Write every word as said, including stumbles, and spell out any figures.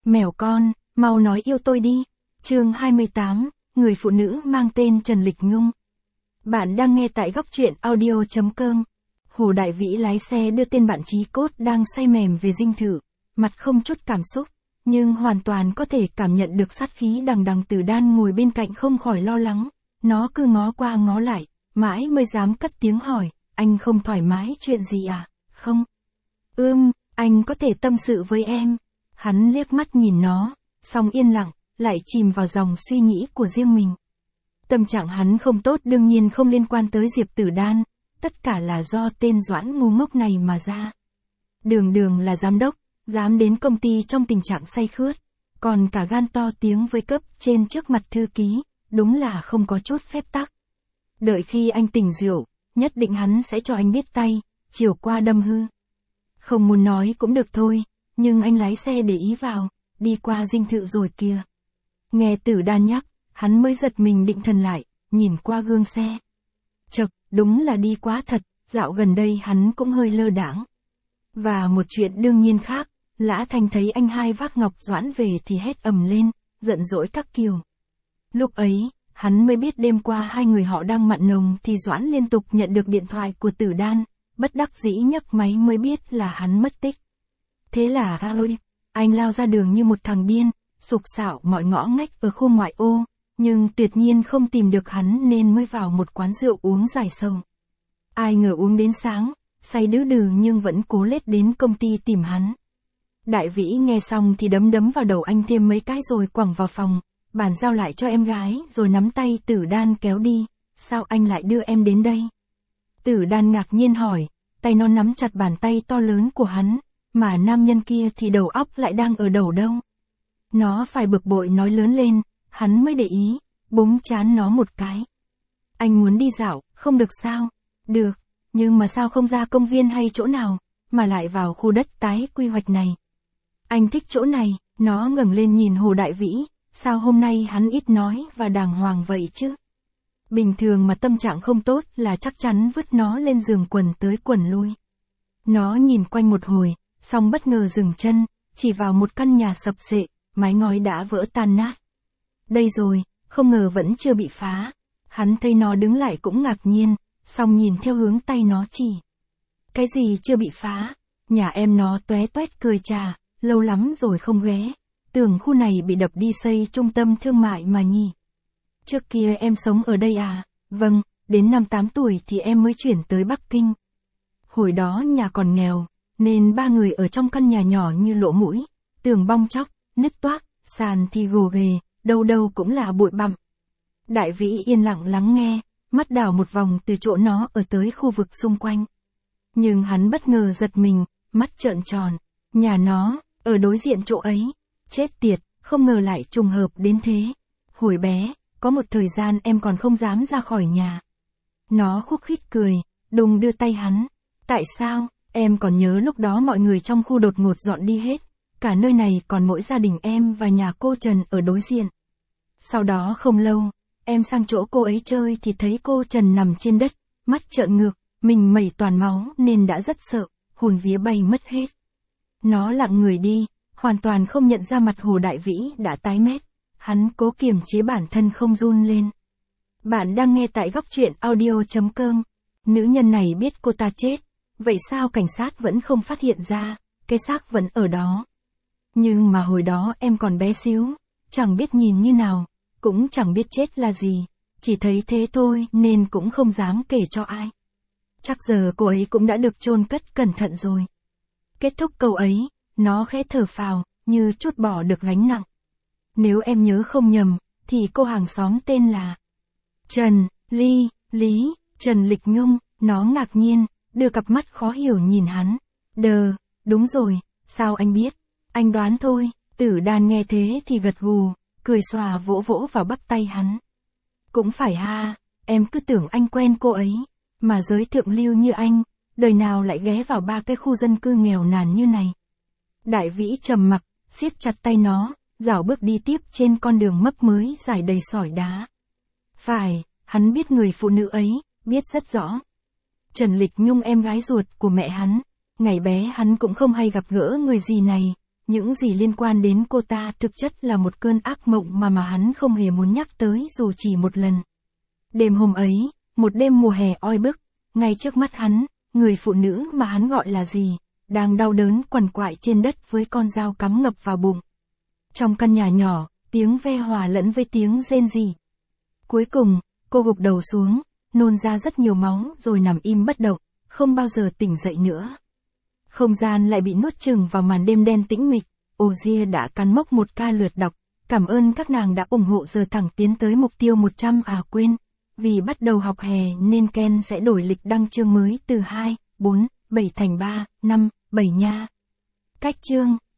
Mèo con, mau nói yêu tôi đi. Chương hai mươi tám, người phụ nữ mang tên Trần Lịch Nhung. Bạn đang nghe tại góc truyện audio chấm com. Hồ Đại Vĩ lái xe đưa tên bạn chí cốt đang say mềm về dinh thự, mặt không chút cảm xúc, nhưng hoàn toàn có thể cảm nhận được sát khí đằng đằng. Tử Đan ngồi bên cạnh không khỏi lo lắng, nó cứ ngó qua ngó lại, mãi mới dám cất tiếng hỏi, anh không thoải mái chuyện gì à? Không. Ưm, anh có thể tâm sự với em. Hắn liếc mắt nhìn nó, xong yên lặng, lại chìm vào dòng suy nghĩ của riêng mình. Tâm trạng hắn không tốt đương nhiên không liên quan tới Diệp Tử Đan, tất cả là do tên Doãn ngu ngốc này mà ra. Đường đường là giám đốc, dám đến công ty trong tình trạng say khướt, còn cả gan to tiếng với cấp trên trước mặt thư ký, đúng là không có chút phép tắc. Đợi khi anh tỉnh rượu, nhất định hắn sẽ cho anh biết tay, chiều qua đâm hư. Không muốn nói cũng được thôi, nhưng anh lái xe để ý vào, đi qua dinh thự rồi kìa. Nghe Tử Đan nhắc, hắn mới giật mình định thần lại, nhìn qua gương xe. Chật, đúng là đi quá thật, dạo gần đây hắn cũng hơi lơ đãng. Và một chuyện đương nhiên khác, Lã Thanh thấy anh hai vác Ngọc Doãn về thì hét ầm lên, giận dỗi các kiểu. Lúc ấy, hắn mới biết đêm qua hai người họ đang mặn nồng thì Doãn liên tục nhận được điện thoại của Tử Đan, bất đắc dĩ nhấc máy mới biết là hắn mất tích. Thế là ôi, anh lao ra đường như một thằng điên, sục sạo mọi ngõ ngách ở khu ngoại ô, nhưng tuyệt nhiên không tìm được hắn nên mới vào một quán rượu uống giải sầu. Ai ngờ uống đến sáng, say đứ đừ nhưng vẫn cố lết đến công ty tìm hắn. Đại Vĩ nghe xong thì đấm đấm vào đầu anh thêm mấy cái rồi quẳng vào phòng, bàn giao lại cho em gái rồi nắm tay Tử Đan kéo đi, sao anh lại đưa em đến đây? Tử Đan ngạc nhiên hỏi, tay nó nắm chặt bàn tay to lớn của hắn, mà nam nhân kia thì đầu óc lại đang ở đầu đâu. Nó phải bực bội nói lớn lên, hắn mới để ý, búng chán nó một cái. Anh muốn đi dạo, không được sao? Được, nhưng mà sao không ra công viên hay chỗ nào, mà lại vào khu đất tái quy hoạch này? Anh thích chỗ này, nó ngẩng lên nhìn Hồ Đại Vĩ, sao hôm nay hắn ít nói và đàng hoàng vậy chứ? Bình thường mà tâm trạng không tốt là chắc chắn vứt nó lên giường quần tới quần lui. Nó nhìn quanh một hồi, xong bất ngờ dừng chân, chỉ vào một căn nhà sập xệ, mái ngói đã vỡ tan nát. Đây rồi, không ngờ vẫn chưa bị phá. Hắn thấy nó đứng lại cũng ngạc nhiên, xong nhìn theo hướng tay nó chỉ. Cái gì chưa bị phá? Nhà em nó tóe toét cười trà, lâu lắm rồi không ghé. Tưởng khu này bị đập đi xây trung tâm thương mại mà nhỉ. Trước kia em sống ở đây à? Vâng, đến năm tám tuổi thì em mới chuyển tới Bắc Kinh. Hồi đó nhà còn nghèo, nên ba người ở trong căn nhà nhỏ như lỗ mũi, tường bong tróc, nứt toác, sàn thì gồ ghề, đâu đâu cũng là bụi bặm. Đại Vĩ yên lặng lắng nghe, mắt đảo một vòng từ chỗ nó ở tới khu vực xung quanh. Nhưng hắn bất ngờ giật mình, mắt trợn tròn, nhà nó, ở đối diện chỗ ấy. Chết tiệt, không ngờ lại trùng hợp đến thế. Hồi bé, có một thời gian em còn không dám ra khỏi nhà. Nó khúc khích cười, đùng đưa tay hắn. Tại sao, em còn nhớ lúc đó mọi người trong khu đột ngột dọn đi hết. Cả nơi này còn mỗi gia đình em và nhà cô Trần ở đối diện. Sau đó không lâu, em sang chỗ cô ấy chơi thì thấy cô Trần nằm trên đất, mắt trợn ngược, mình mẩy toàn máu nên đã rất sợ, hồn vía bay mất hết. Nó lặng người đi, hoàn toàn không nhận ra mặt Hồ Đại Vĩ đã tái mét. Hắn cố kiềm chế bản thân không run lên. Bạn đang nghe tại góc truyện audio chấm com. Nữ nhân này biết cô ta chết, vậy sao cảnh sát vẫn không phát hiện ra, cái xác vẫn ở đó. Nhưng mà hồi đó em còn bé xíu, chẳng biết nhìn như nào, cũng chẳng biết chết là gì, chỉ thấy thế thôi nên cũng không dám kể cho ai. Chắc giờ cô ấy cũng đã được chôn cất cẩn thận rồi. Kết thúc câu ấy, nó khẽ thở phào, như trút bỏ được gánh nặng. Nếu em nhớ không nhầm, thì cô hàng xóm tên là Trần, Ly, Lý, Trần Lịch Nhung. Nó ngạc nhiên, đưa cặp mắt khó hiểu nhìn hắn. Đờ, đúng rồi, sao anh biết? Anh đoán thôi. Tử Đan nghe thế thì gật gù, cười xòa vỗ vỗ vào bắp tay hắn. Cũng phải ha, em cứ tưởng anh quen cô ấy, mà giới thượng lưu như anh, đời nào lại ghé vào ba cái khu dân cư nghèo nàn như này. Đại Vĩ trầm mặc, siết chặt tay nó, dảo bước đi tiếp trên con đường mấp mới dài đầy sỏi đá. Phải, hắn biết người phụ nữ ấy, biết rất rõ. Trần Lịch Nhung em gái ruột của mẹ hắn, ngày bé hắn cũng không hay gặp gỡ người gì này, Những gì liên quan đến cô ta thực chất là một cơn ác mộng mà mà hắn không hề muốn nhắc tới dù chỉ một lần. Đêm hôm ấy, một đêm mùa hè oi bức, ngay trước mắt hắn, người phụ nữ mà hắn gọi là dì, đang đau đớn quằn quại trên đất với con dao cắm ngập vào bụng. Trong căn nhà nhỏ, tiếng ve hòa lẫn với tiếng rên rỉ. Cuối cùng, cô gục đầu xuống, nôn ra rất nhiều máu rồi nằm im bất động, không bao giờ tỉnh dậy nữa. Không gian lại bị nuốt chửng vào màn đêm đen tĩnh mịch. Ozier đã cắn mốc một ca lượt đọc. Cảm ơn các nàng đã ủng hộ giờ thẳng tiến tới mục tiêu một trăm. À quên, vì bắt đầu học hè nên Ken sẽ đổi lịch đăng chương mới từ hai, bốn, bảy thành ba, năm, bảy nha. Cách chương